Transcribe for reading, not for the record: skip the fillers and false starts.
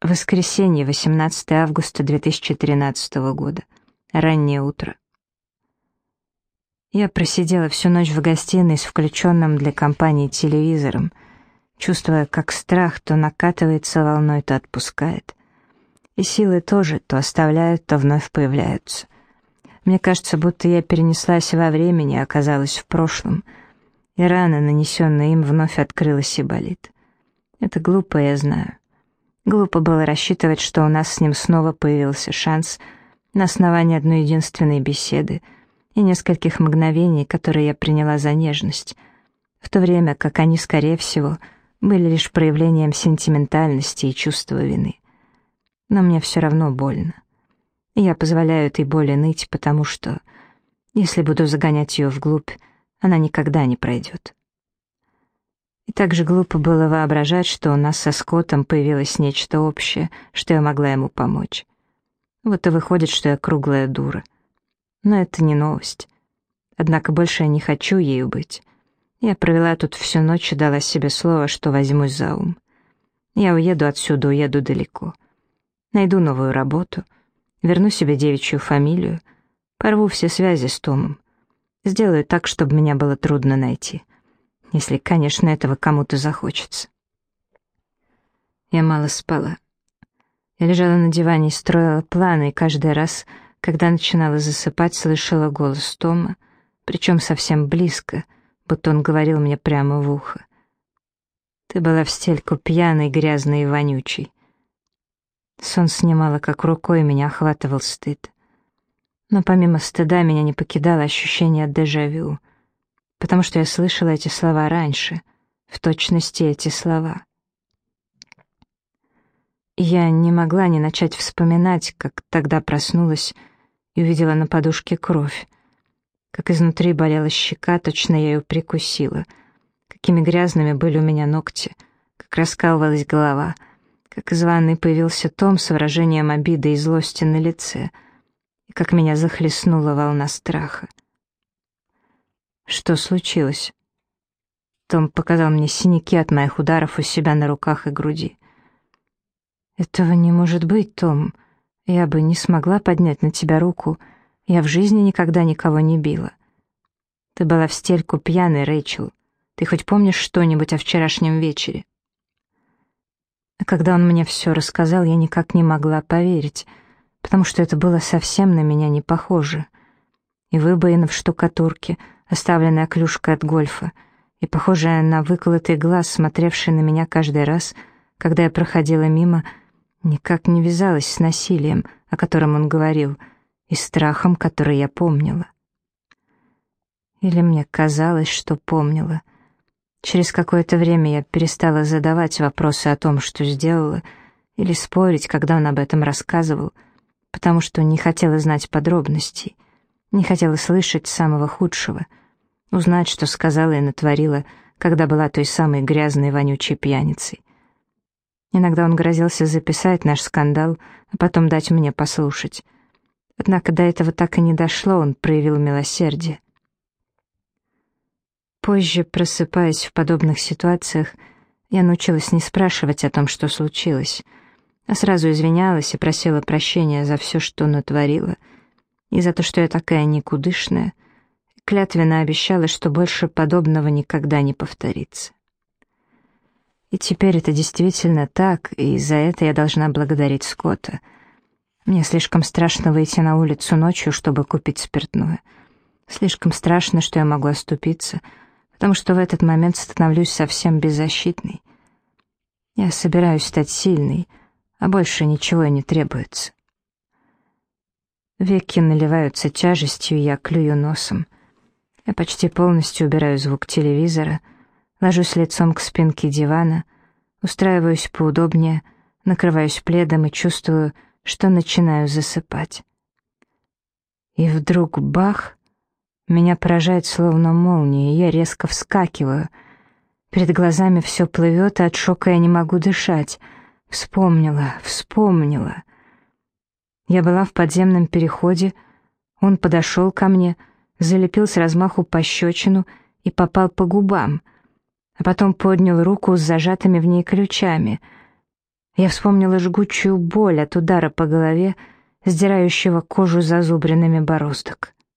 Воскресенье, 18 августа 2013 года. Раннее утро. Я просидела всю ночь в гостиной с включенным для компании телевизором, чувствуя, как страх то накатывается волной, то отпускает. И силы тоже то оставляют, то вновь появляются. Мне кажется, будто я перенеслась во времени, оказалась в прошлом, и рана, нанесенная им, вновь открылась и болит. Это глупо, я знаю. Глупо было рассчитывать, что у нас с ним снова появился шанс на основании одной единственной беседы и нескольких мгновений, которые я приняла за нежность, в то время как они, скорее всего, были лишь проявлением сентиментальности и чувства вины. Но мне все равно больно. И я позволяю этой боли ныть, потому что, если буду загонять ее вглубь, она никогда не пройдет. И так же глупо было воображать, что у нас со Скоттом появилось нечто общее, что я могла ему помочь. Вот и выходит, что я круглая дура. Но это не новость. Однако больше я не хочу ею быть. Я провела тут всю ночь и дала себе слово, что возьмусь за ум. Я уеду отсюда, уеду далеко. Найду новую работу, верну себе девичью фамилию, порву все связи с Томом. Сделаю так, чтобы меня было трудно найти. Если, конечно, этого кому-то захочется. Я мало спала. Я лежала на диване и строила планы, и каждый раз, когда начинала засыпать, слышала голос Тома, причем совсем близко, будто он говорил мне прямо в ухо. «Ты была в стельку пьяной, грязной и вонючей». Сон снимала, как рукой, меня охватывал стыд. Но помимо стыда меня не покидало ощущение дежавю, потому что я слышала эти слова раньше, в точности эти слова. И я не могла не начать вспоминать, как тогда проснулась и увидела на подушке кровь, как изнутри болела щека, точно я ее прикусила, какими грязными были у меня ногти, как раскалывалась голова, как из ванной появился Том с выражением обиды и злости на лице, и как меня захлестнула волна страха. Что случилось? Том показал мне синяки от моих ударов у себя на руках и груди. «Этого не может быть, Том. Я бы не смогла поднять на тебя руку. Я в жизни никогда никого не била. Ты была в стельку пьяной, Рэйчел. Ты хоть помнишь что-нибудь о вчерашнем вечере?» А когда он мне все рассказал, я никак не могла поверить, потому что это было совсем на меня не похоже. И выбоина в штукатурке, оставленная клюшкой от гольфа, и похожая на выколотый глаз, смотревший на меня каждый раз, когда я проходила мимо, никак не вязалась с насилием, о котором он говорил, и страхом, который я помнила. Или мне казалось, что помнила. Через какое-то время я перестала задавать вопросы о том, что сделала, или спорить, когда он об этом рассказывал, потому что не хотела знать подробностей, не хотела слышать самого худшего, узнать, что сказала и натворила, когда была той самой грязной, вонючей пьяницей. Иногда он грозился записать наш скандал, а потом дать мне послушать. Однако до этого так и не дошло, он проявил милосердие. Позже, просыпаясь в подобных ситуациях, я научилась не спрашивать о том, что случилось, а сразу извинялась и просила прощения за все, что натворила, и за то, что я такая никудышная, клятвенно обещала, что больше подобного никогда не повторится. И теперь это действительно так, и за это я должна благодарить Скотта. Мне слишком страшно выйти на улицу ночью, чтобы купить спиртное. Слишком страшно, что я могу оступиться, потому что в этот момент становлюсь совсем беззащитной. Я собираюсь стать сильной, а больше ничего и не требуется. Веки наливаются тяжестью, и я клюю носом. Я почти полностью убираю звук телевизора, ложусь лицом к спинке дивана, устраиваюсь поудобнее, накрываюсь пледом и чувствую, что начинаю засыпать. И вдруг бах! Меня поражает словно молния, и я резко вскакиваю. Перед глазами все плывет, и от шока я не могу дышать. Вспомнила. Я была в подземном переходе, он подошел ко мне, залепил с размаху пощечину и попал по губам, а потом поднял руку с зажатыми в ней ключами. Я вспомнила жгучую боль от удара по голове, сдирающего кожу зазубринами бороздок.